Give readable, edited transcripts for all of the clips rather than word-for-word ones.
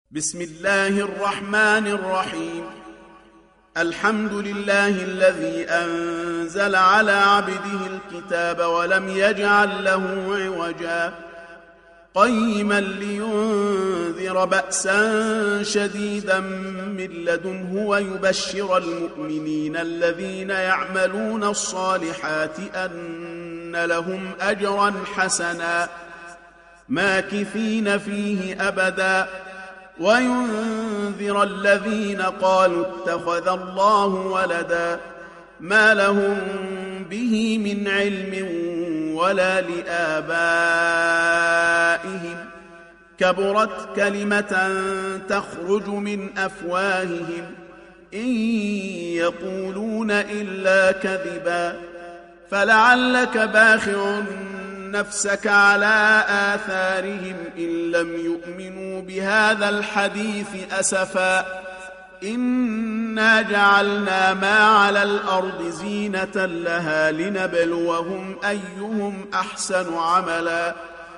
بسم الله الرحمن الرحيم. الحمد لله الذي أنزل على عبده الكتاب ولم يجعل له عوجا قيما لينذر بأسا شديدا من لدنه ويبشر المؤمنين الذين يعملون الصالحات أن لهم أجرا حسنا ماكثين فيه أبدا وينذر الذين قالوا اتخذ الله ولدا ما لهم به من علم ولا لآبائهم كبرت كلمة تخرج من أفواههم إن يقولون إلا كذبا فلعلك باخع نفسك على آثارهم إن لم يؤمنوا بهذا الحديث أسفا إنا جعلنا ما على الأرض زينة لها لنبلوهم أيهم أحسن عملا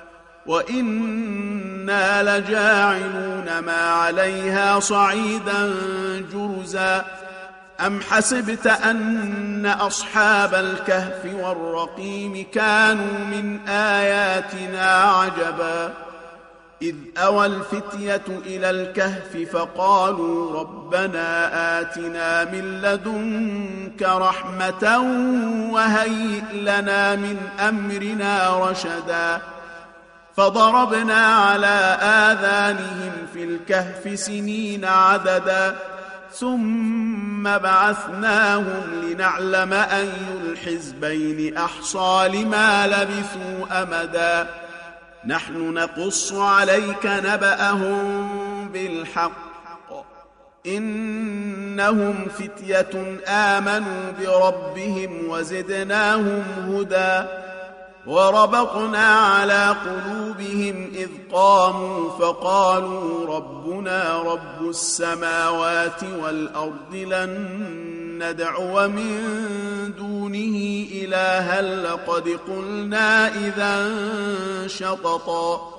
وإنا لجاعلون ما عليها صعيدا جرزا أم حسبت أن أصحاب الكهف والرقيم كانوا من آياتنا عجبا إذ أوى الفتية إلى الكهف فقالوا ربنا آتنا من لدنك رحمة وهيئ لنا من أمرنا رشدا فضربنا على آذانهم في الكهف سنين عددا ثم بعثناهم لنعلم أي الحزبين أحصى لما لبثوا أمدا نحن نقص عليك نبأهم بالحق إنهم فتية آمنوا بربهم وزدناهم هدى وربطنا على قلوبهم إذ قاموا فقالوا ربنا رب السماوات والأرض لن ندعو من دونه إلها لقد قلنا إذا شططا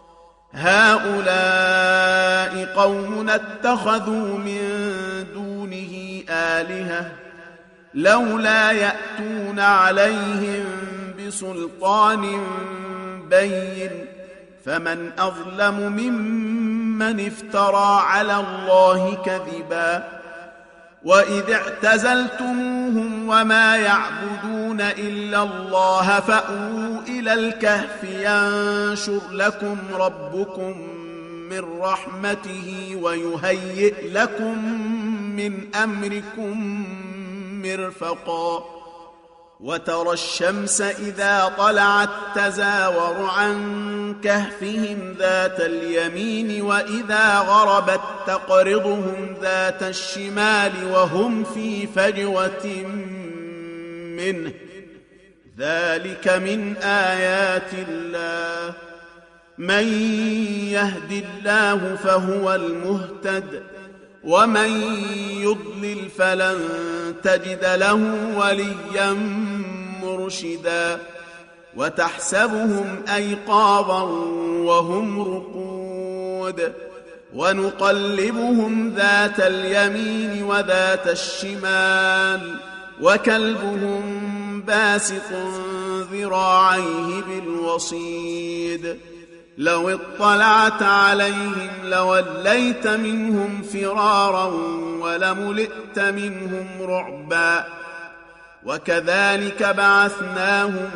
هؤلاء قوم اتخذوا من دونه آلهة لولا يأتون عليهم بسلطان بين فمن أظلم ممن افترى على الله كذبا وإذ اعتزلتموهم وما يعبدون إلا الله فأووا إلى الكهف ينشر لكم ربكم من رحمته ويهيئ لكم من أمركم مرفقا وترى الشمس إذا طلعت تزاور عن كهفهم ذات اليمين وإذا غربت تقرضهم ذات الشمال وهم في فجوة منه ذلك من آيات الله من يهد الله فهو المهتد ومن يضلل فلن تجد له وليا مرشدا وتحسبهم أيقاظا وهم رقود ونقلبهم ذات اليمين وذات الشمال وكلبهم باسط ذراعيه بالوصيد لو اطلعت عليهم لوليت منهم فرارا ولملئت منهم رعبا وكذلك بعثناهم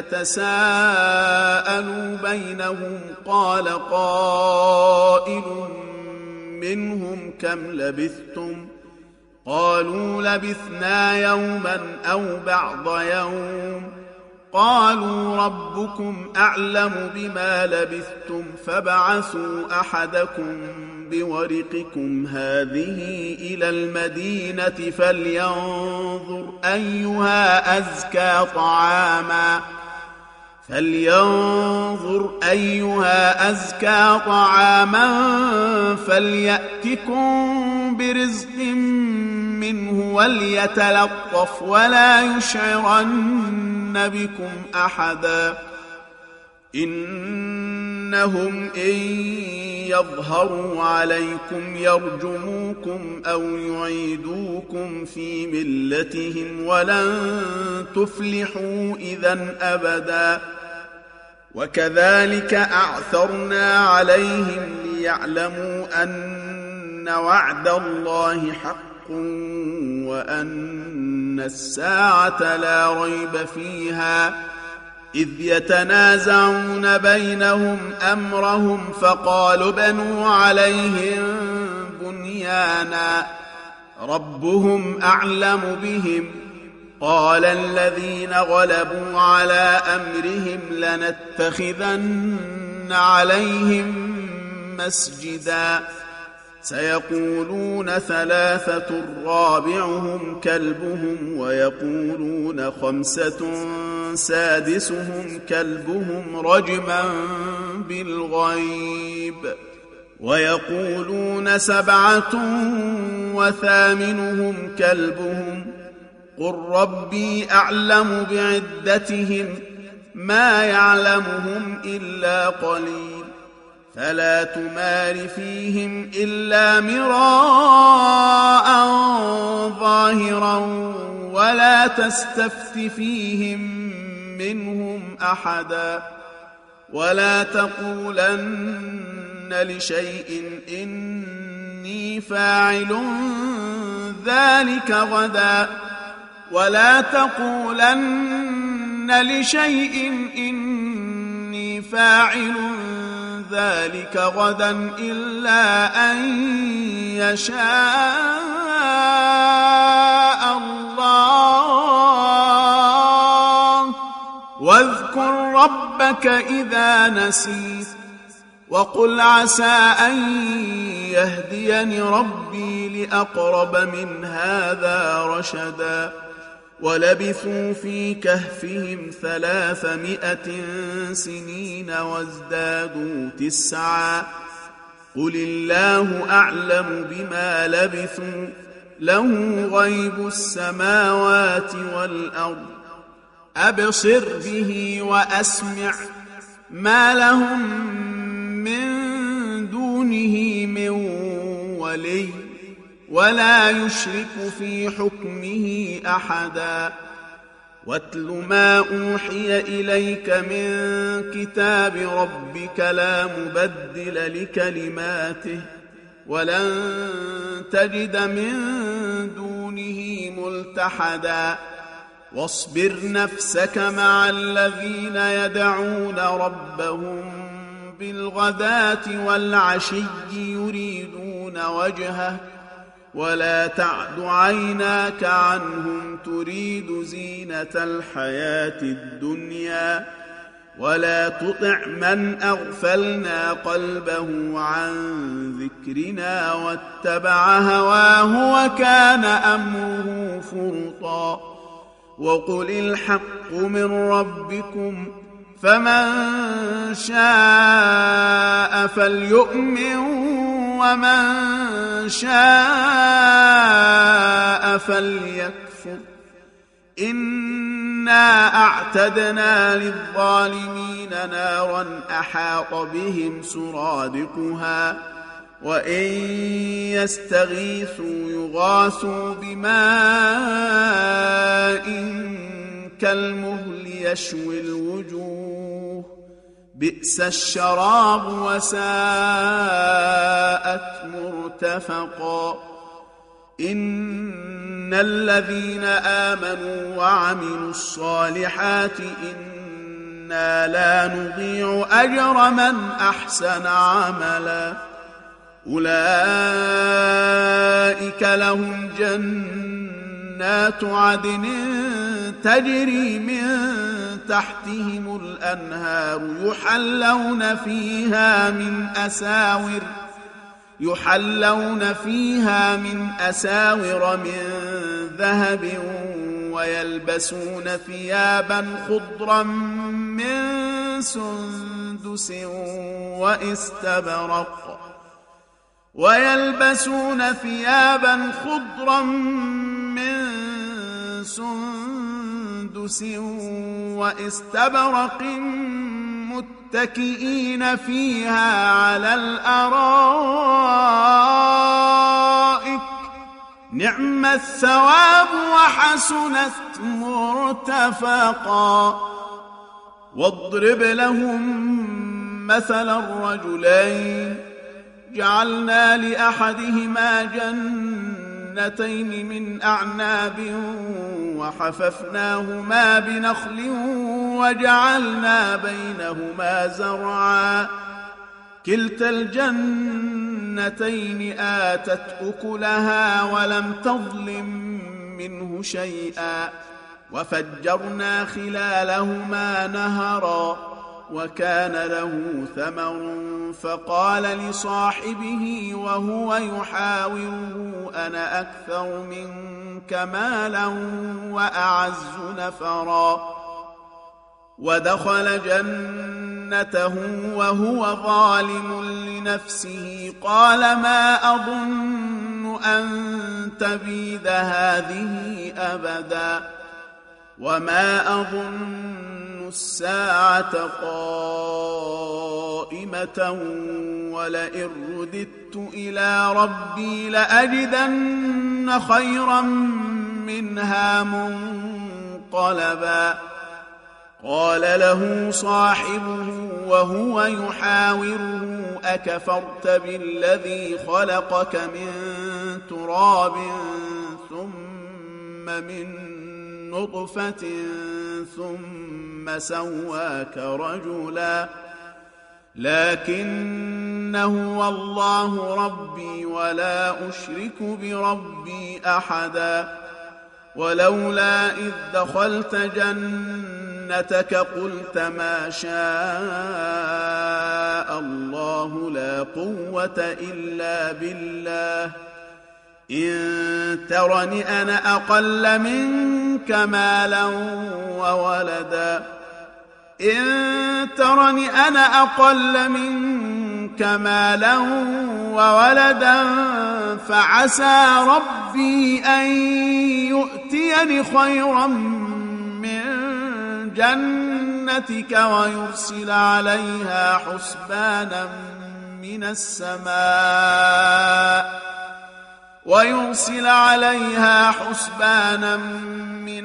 ليتساءلوا بينهم قال قائل منهم كم لبثتم قالوا لبثنا يوما أو بعض يوم قالوا ربكم أعلم بما لبثتم فابعثوا أحدكم بورقكم هذه إلى المدينة فلينظر أيها أزكى طعاما فليأتكم برزق منه وليتلطف ولا يشعرن بكم أحدا إنهم إن يظهروا عليكم يرجموكم أو يعيدوكم في ملتهم ولن تفلحوا إذا أبدا وكذلك أعثرنا عليهم ليعلموا أن وعد الله حق وأن الساعة لا ريب فيها إذ يتنازعون بينهم أمرهم فقالوا بنوا عليهم بنيانا ربهم أعلم بهم قال الذين غلبوا على أمرهم لنتخذن عليهم مسجدا سيقولون ثلاثة رابعهم كلبهم ويقولون خمسة سادسهم كلبهم رجما بالغيب ويقولون سبعة وثامنهم كلبهم قل ربي أعلم بعدتهم ما يعلمهم إلا قليل فلا تمار فيهم إلا مراء ظاهرا ولا تستفت فيهم منهم أحدا ولا تقولن لشيء إني فاعل ذلك غدا ولا تقولن لشيء إني فاعل ذلك غدا إلا أن يشاء الله واذكر ربك إذا نسيت وقل عسى أن يهديني ربي لأقرب من هذا رشدا ولبثوا في كهفهم 300 سنين وازدادوا 9 قل الله أعلم بما لبثوا له غيب السماوات والأرض أبصر به وأسمع ما لهم من دونه من ولي ولا يشرك في حكمه أحدا واتل ما أوحي إليك من كتاب ربك لا مبدل لكلماته ولن تجد من دونه ملتحدا واصبر نفسك مع الذين يدعون ربهم بالغداة والعشي يريدون وجهه ولا تعد عيناك عنهم تريد زينة الحياة الدنيا ولا تطع من أغفلنا قلبه عن ذكرنا واتبع هواه وكان أمره فرطا وقل الحق من ربكم فمن شاء فليؤمن ومن شاء فليكفر إنا أعتدنا للظالمين نارا أحاط بهم سرادقها وإن يستغيثوا يغاثوا بماء كالمهل يشوي الوجوه بئس الشراب وساءت مرتفقا إن الذين آمنوا وعملوا الصالحات إنا لا نضيع أجر من أحسن عملا أولئك لهم جنات عدن تجري من تحتهم الأنهار يحلون فيها من أساور من ذهب ويلبسون ثيابا خضرا من سندس واستبرق متكئين فيها على الأرائك نعم الثواب وحسنت مرتفقا. واضرب لهم مثل الرجلين جعلنا لأحدهما جنتين من أعناب وحففناهما بنخل وجعلنا بينهما زرعا كلتا الجنتين آتت أكلها ولم تظلم منه شيئا وفجرنا خلالهما نهرا وكان له ثمر فقال لصاحبه وهو يحاوره أنا أكثر منك مالا وأعز نفرا. ودخل جنته وهو ظالم لنفسه قال ما أظن أن تبيد هذه أبدا وما أظن الساعة قائمة ولئن رددت إلى ربي لأجدن خيرا منها منقلبا. قال له صاحبه وهو يحاوره أكفرت بالذي خلقك من تراب ثم من نطفة ثم سواك رجلا لكن هو الله ربي ولا أشرك بربي أحدا. ولولا إذ دخلت جنتك قلت ما شاء الله لا قوة إلا بالله إن ترني أنا أقل منك مالا وولدا فعسى ربي أن يؤتيني خيرا من جنتك ويرسل عليها حسبانا من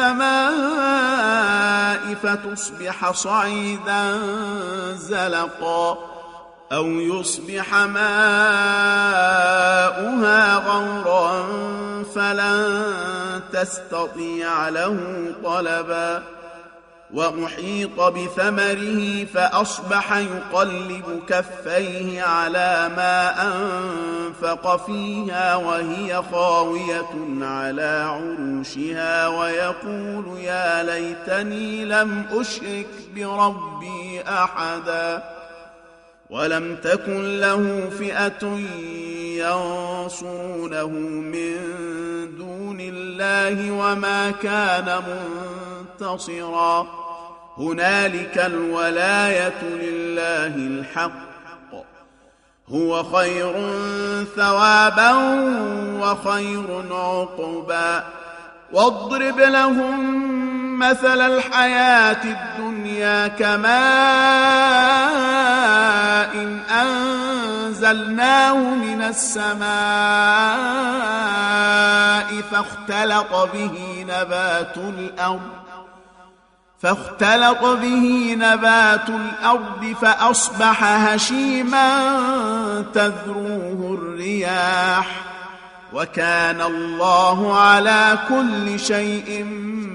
السماء فتصبح صعيدا زلقا أو يصبح ماؤها غورا فلن تستطيع له طلبا. وأحيط بثمره فأصبح يقلب كفيه على ما أنفق فيها وهي خاوية على عروشها ويقول يا ليتني لم أشرك بربي أحدا. ولم تكن له فئة ينصرونه من دون الله وما كان منتصرا. هنالك الولاية لله الحق هو خير ثوابا وخير عقبا. واضرب لهم مثل الحياة الدنيا كماء أنزلناه من السماء فاختلط به نبات الأرض فأصبح هشيما تذروه الرياح وكان الله على كل شيء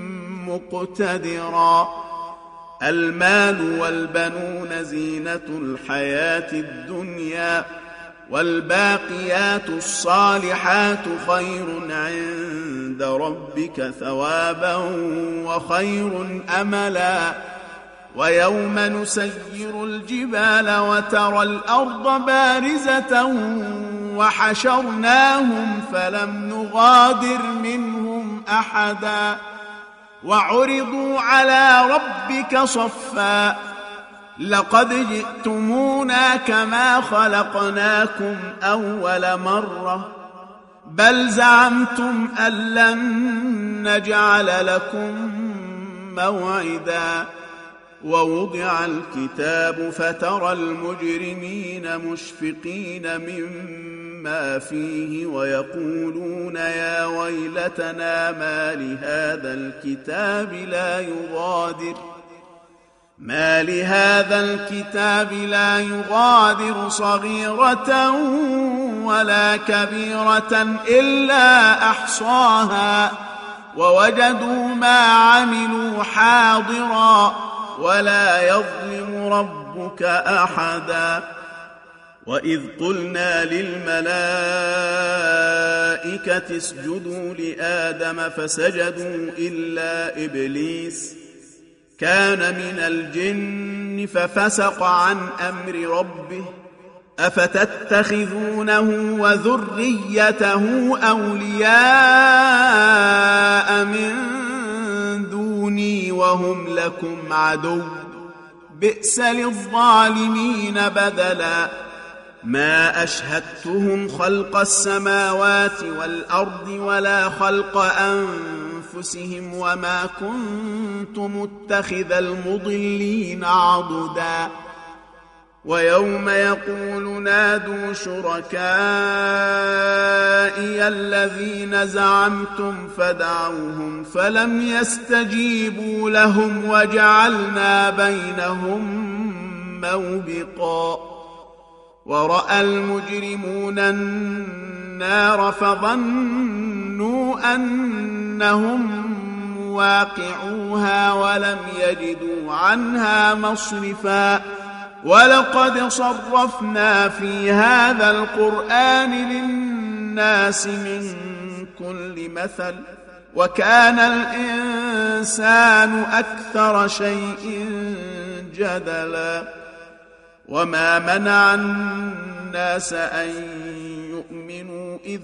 مقتدرا. المال والبنون زينة الحياة الدنيا والباقيات الصالحات خير عند ربك ثوابا وخير أملا. ويوم نسير الجبال وترى الأرض بارزة وحشرناهم فلم نغادر منهم أحدا وعرضوا على ربك صفا لقد جئتمونا كما خلقناكم أول مرة بل زعمتم أن لن نجعل لكم موعدا ووضع الكتاب فترى المجرمين مشفقين مما فيه ويقولون يا ويلتنا ما لهذا الكتاب لا يغادر صغيرة ولا كبيرة إلا أحصاها ووجدوا ما عملوا حاضرا ولا يظلم ربك أحدا. وإذ قلنا للملائكة اسجدوا لآدم فسجدوا إلا إبليس كان من الجن ففسق عن أمر ربه أفتتخذونه وذريته أولياء من دوني وهم لكم عدو بئس للظالمين بدلا. ما أشهدتهم خلق السماوات والأرض ولا خلق أنفسهم وما كنت متخذ المضلين عضدا. ويوم يقول نادوا شركائي الذين زعمتم فدعوهم فلم يستجيبوا لهم وجعلنا بينهم موبقا. ورأى المجرمون النار فظنوا أنهم مواقعوها ولم يجدوا عنها مصرفا. ولقد صرفنا في هذا القرآن للناس من كل مثل وكان الإنسان أكثر شيء جدلا. وما منع الناس أن يؤمنوا إذ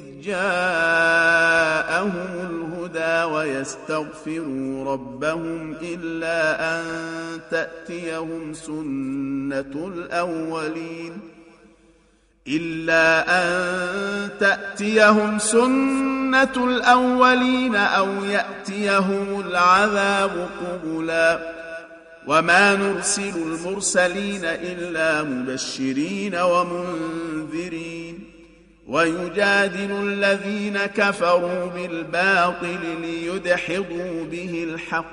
جاءهم الهدى ويستغفروا ربهم إلا أن تأتيهم سنة الأولين أو يأتيهم العذاب قبلا. وما نرسل المرسلين إلا مبشرين ومنذرين ويجادل الذين كفروا بالباطل ليدحضوا به الحق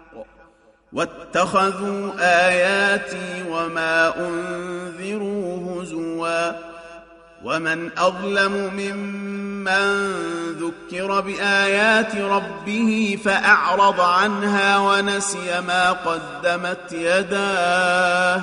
واتخذوا آياتي وما أنذروا هزوا. ومن أظلم ممن ذكر بآيات ربه فأعرض عنها ونسي ما قدمت يداه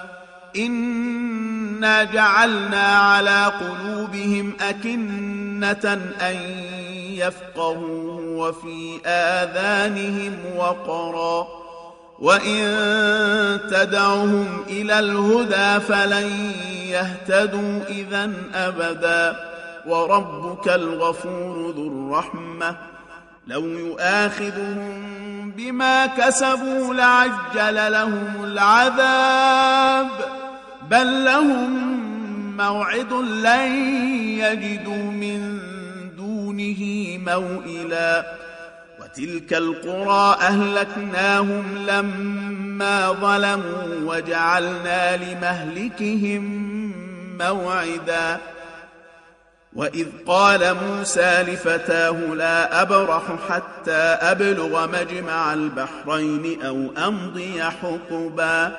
إنا جعلنا على قلوبهم أكنة أن يفقهوه وفي آذانهم وقرا وإن تدعهم إلى الهدى فلن يهتدوا إذا أبدا. وربك الغفور ذو الرحمة لو يؤاخذهم بما كسبوا لعجل لهم العذاب بل لهم موعد لن يجدوا من دونه موئلا. وتلك القرى أهلكناهم لما ظلموا وجعلنا لمهلكهم موعدا. وإذ قال موسى لفتاه لا أبرح حتى أبلغ مجمع البحرين أو أمضي حقبا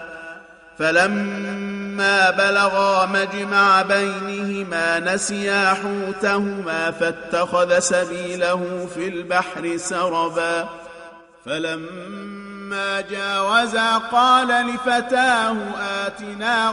فلما بلغا مجمع بينهما نسيا حوتهما فاتخذ سبيله في البحر سربا. فلما جاوزا قال لفتاه آتنا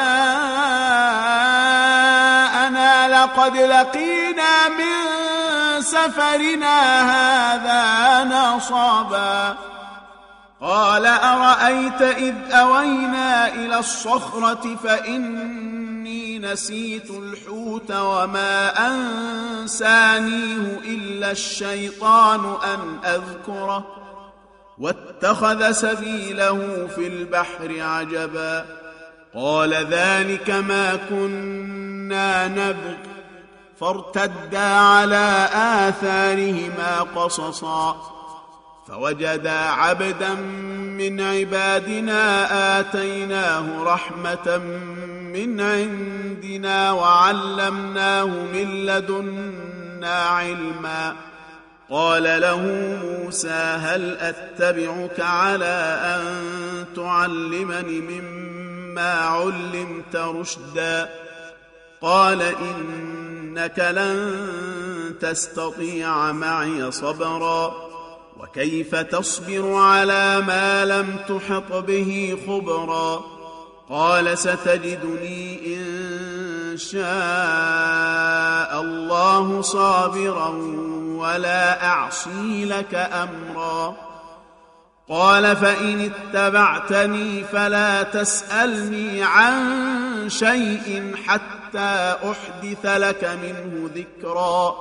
غداءنا لقد لقينا من سفرنا هذا نصبا. قال أرأيت إذ أوينا إلى الصخرة فإني نسيت الحوت وما أنسانيه إلا الشيطان أن أذكره واتخذ سبيله في البحر عجبا. قال ذلك ما كنا نبغ فارتدا على آثارهما قصصا فوجدا عبدا من عبادنا آتيناه رحمة من عندنا وعلمناه من لدنا علما. قال له موسى هل أتبعك على أن تعلمني مما علمت رشدا؟ قال إنك لن تستطيع معي صبرا وكيف تصبر على ما لم تحط به خبرا؟ قال ستجدني إن شاء الله صابرا ولا أعصي لك أمرا. قال فإن اتبعتني فلا تسألني عن شيء حتى أحدث لك منه ذكرا.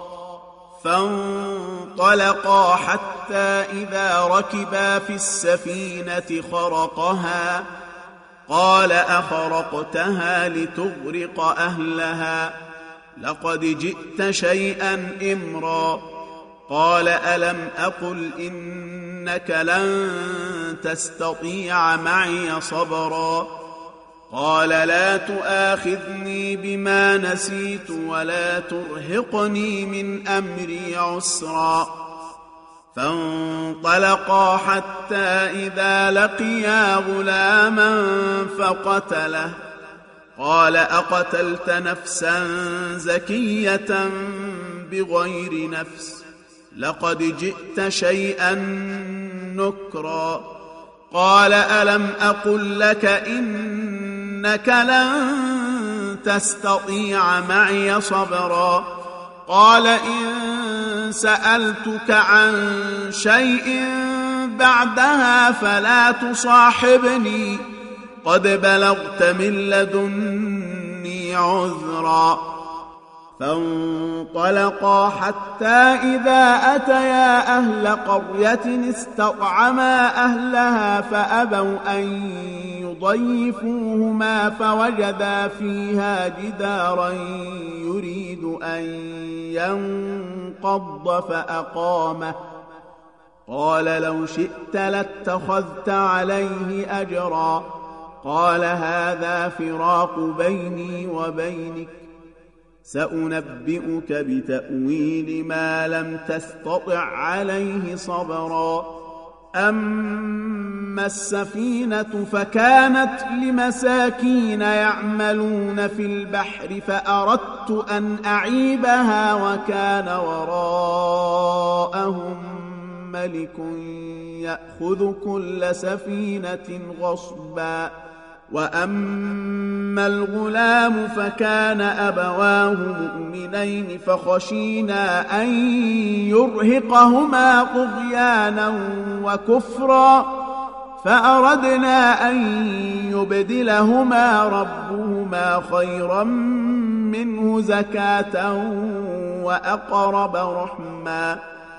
فانطلقا حتى إذا ركبا في السفينة خرقها قال أخرقتها لتغرق أهلها لقد جئت شيئا إمرا. قال ألم أقل إنك لن تستطيع معي صبرا؟ قال لا تؤاخذني بما نسيت ولا ترهقني من أمري عسرا. فانطلقا حتى إذا لقيا غلاما فقتله. قال أقتلت نفسا زكية بغير نفس لقد جئت شيئا نكرا. قال ألم أقل لك إنك لن تستطيع معي صبرا؟ قال إن سألتك عن شيء بعدها فلا تصاحبني قد بلغت من لدني عذرا. فانطلقا حتى إذا أتيا أهل قرية استطعما أهلها فأبوا أن يضيفوهما فوجدا فيها جدارا يريد أن ينقض فأقامه. قال لو شئت لاتخذت عليه أجرا. قال هذا فراق بيني وبينك سأنبئك بتأويل ما لم تستطع عليه صبرا. أما السفينة فكانت لمساكين يعملون في البحر فأردت أن أعيبها وكان وراءهم ملك يأخذ كل سفينة غصبا. وأما الغلام فكان أبواه مؤمنين فخشينا أن يرهقهما طغيانا وكفرا فأردنا أن يبدلهما ربهما خيرا منه زكاة وأقرب رحما.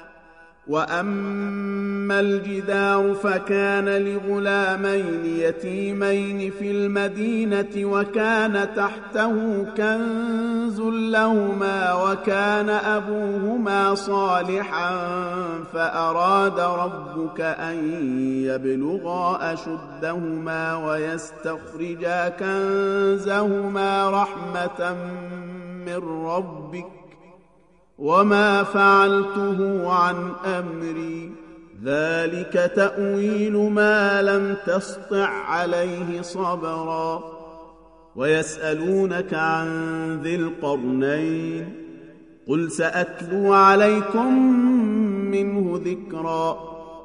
وأما الجدار فكان لغلامين يتيمين في المدينة وكان تحته كنز لهما وكان أبوهما صالحا فأراد ربك أن يبلغا أشدهما ويستخرجا كنزهما رحمة من ربك وما فعلته عن أمري ذلك تأويل ما لم تسطع عليه صبرا. ويسألونك عن ذي القرنين قل سأتلو عليكم منه ذكرا.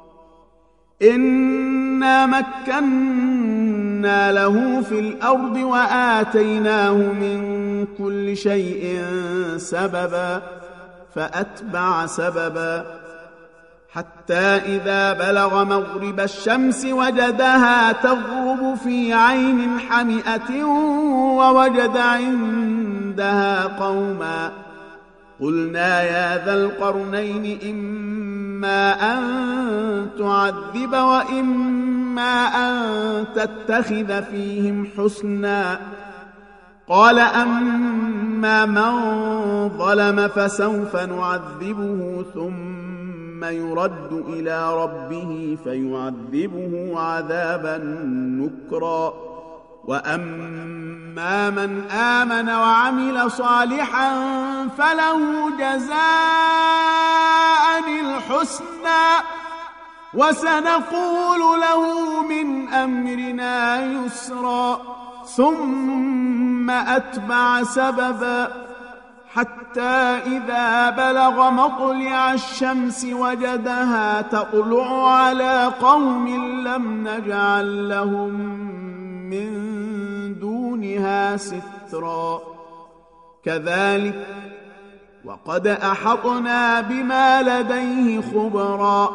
إنا مكنا له في الأرض وآتيناه من كل شيء سببا فأتبع سببا حتى إذا بلغ مغرب الشمس وجدها تغرب في عين حمئة ووجد عندها قوما. قلنا يا ذا القرنين إما أن تعذب وإما أن تتخذ فيهم حسنا. قال أما من ظلم فسوف نعذبه ثم ثم يرد إلى ربه فيعذبه عذابا نكرا وأما من آمن وعمل صالحا فله جزاء الحسنى وسنقول له من أمرنا يسرا ثم أتبع سببا حتى إذا بلغ مطلع الشمس وجدها تطلع على قوم لم نجعل لهم من دونها سترا كذلك وقد أحطنا بما لديه خبرا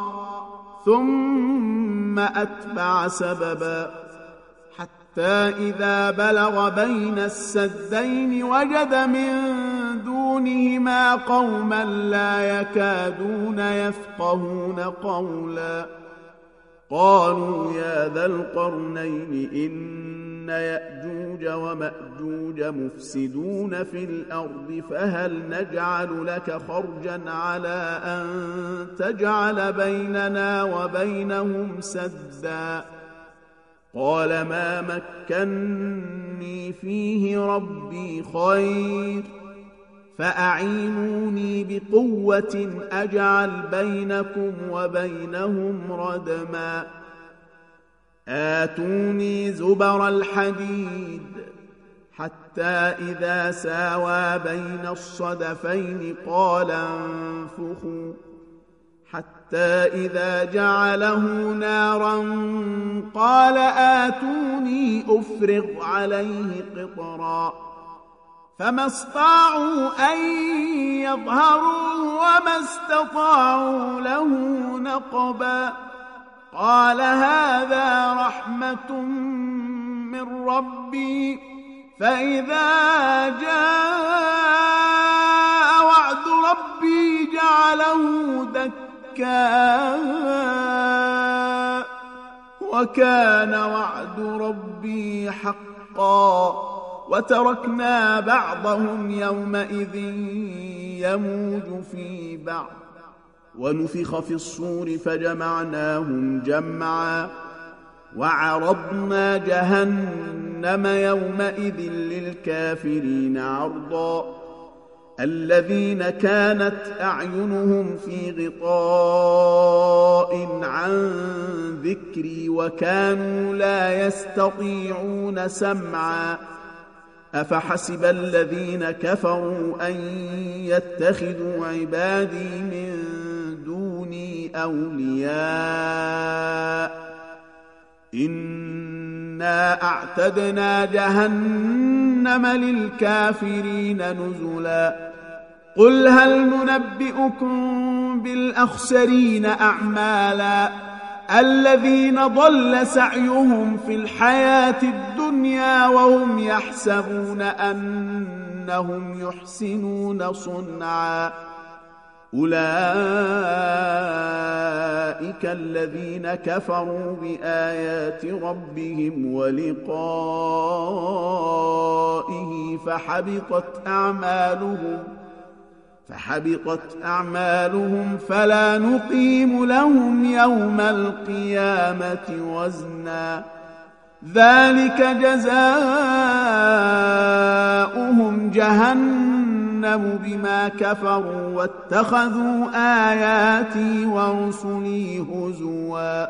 ثم أتبع سببا حتى إذا بلغ بين السدين وجد من دونهما قوما لا يكادون يفقهون قولا قالوا يا ذا القرنين إن يأجوج ومأجوج مفسدون في الأرض فهل نجعل لك خرجا على أن تجعل بيننا وبينهم سدا قال ما مكني فيه ربي خير فأعينوني بقوة أجعل بينكم وبينهم ردما آتوني زبر الحديد حتى إذا ساوى بين الصدفين قال انفخوا حتى إذا جعله نارا قال آتوني أفرغ عليه قطرا فما استطاعوا أن يظهروا وما استطاعوا له نقبا قال هذا رحمة من ربي فإذا جاء وعد ربي جعله دكا وكان وعد ربي حقا وتركنا بعضهم يومئذ يموج في بعض ونفخ في الصور فجمعناهم جمعا وعرضنا جهنم يومئذ للكافرين عرضا الذين كانت أعينهم في غطاء عن ذكري وكانوا لا يستطيعون سمعا أفحسب الذين كفروا أن يتخذوا عبادي من دوني أولياء إنا أعتدنا جهنم للكافرين نزلا قل هل ننبئكم بالأخسرين أعمالا الذين ضل سعيهم في الحياة الدنيا وهم يحسبون أنهم يحسنون صنعا أولئك الذين كفروا بآيات ربهم ولقائه فحبطت أعمالهم فلا نقيم لهم يوم القيامة وزنا ذلك جزاؤهم جهنم بما كفروا واتخذوا آياتي ورسلي هزوا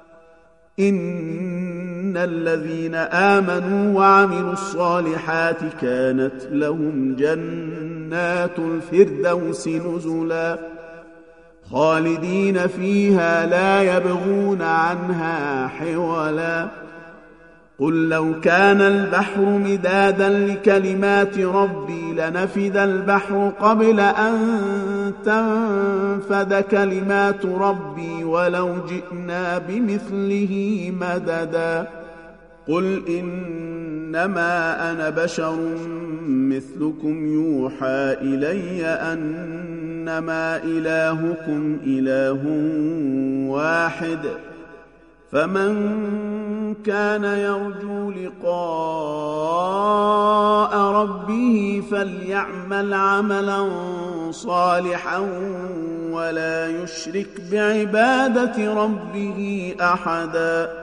إن الذين آمنوا وعملوا الصالحات كانت لهم جنات الفردوس نزلا خالدين فيها لا يبغون عنها حولا قل لو كان البحر مدادا لكلمات ربي لنفد البحر قبل أن تنفد كلمات ربي ولو جئنا بمثله مددا قل إنما أنا بشر مثلكم يوحى إلي أنما إلهكم إله واحد فمن كان يرجو لقاء ربه فليعمل عملا صالحا ولا يشرك بعبادة ربه أحدا